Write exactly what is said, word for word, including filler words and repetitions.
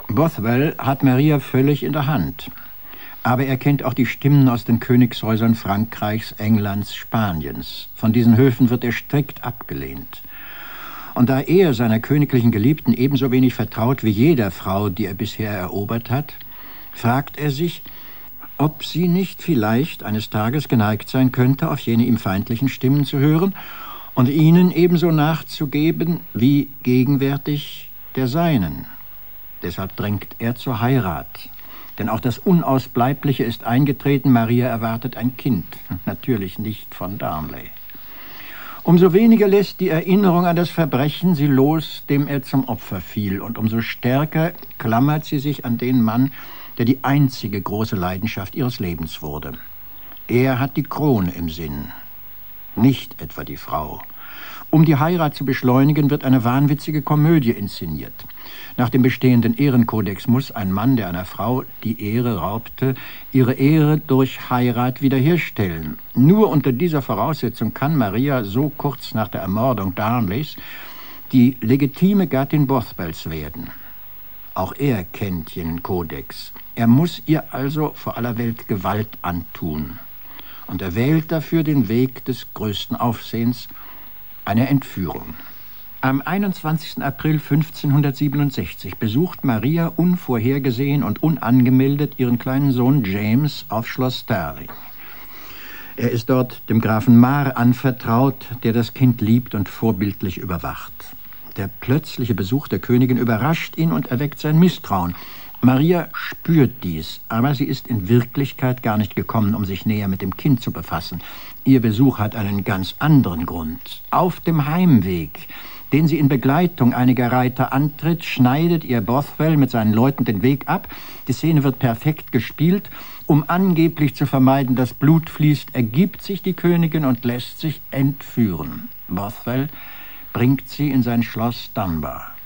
Bothwell hat Maria völlig in der Hand. Aber er kennt auch die Stimmen aus den Königshäusern Frankreichs, Englands, Spaniens. Von diesen Höfen wird er strikt abgelehnt. Und da er seiner königlichen Geliebten ebenso wenig vertraut wie jeder Frau, die er bisher erobert hat, fragt er sich, ob sie nicht vielleicht eines Tages geneigt sein könnte, auf jene ihm feindlichen Stimmen zu hören und ihnen ebenso nachzugeben wie gegenwärtig der seinen. Deshalb drängt er zur Heirat. Denn auch das Unausbleibliche ist eingetreten. Maria erwartet ein Kind. Natürlich nicht von Darnley. Umso weniger lässt die Erinnerung an das Verbrechen sie los, dem er zum Opfer fiel. Und umso stärker klammert sie sich an den Mann, der die einzige große Leidenschaft ihres Lebens wurde. Er hat die Krone im Sinn, nicht etwa die Frau. Um die Heirat zu beschleunigen, wird eine wahnwitzige Komödie inszeniert. Nach dem bestehenden Ehrenkodex muss ein Mann, der einer Frau die Ehre raubte, ihre Ehre durch Heirat wiederherstellen. Nur unter dieser Voraussetzung kann Maria so kurz nach der Ermordung Darnleys die legitime Gattin Bothwells werden. Auch er kennt jenen Kodex. Er muss ihr also vor aller Welt Gewalt antun. Und er wählt dafür den Weg des größten Aufsehens, eine Entführung. Am einundzwanzigsten April fünfzehnhundertsiebenundsechzig besucht Maria unvorhergesehen und unangemeldet ihren kleinen Sohn James auf Schloss Stirling. Er ist dort dem Grafen Mar anvertraut, der das Kind liebt und vorbildlich überwacht. Der plötzliche Besuch der Königin überrascht ihn und erweckt sein Misstrauen. Maria spürt dies, aber sie ist in Wirklichkeit gar nicht gekommen, um sich näher mit dem Kind zu befassen. Ihr Besuch hat einen ganz anderen Grund. Auf dem Heimweg, den sie in Begleitung einiger Reiter antritt, schneidet ihr Bothwell mit seinen Leuten den Weg ab. Die Szene wird perfekt gespielt. Um angeblich zu vermeiden, dass Blut fließt, ergibt sich die Königin und lässt sich entführen. Bothwell bringt sie in sein Schloss Dunbar.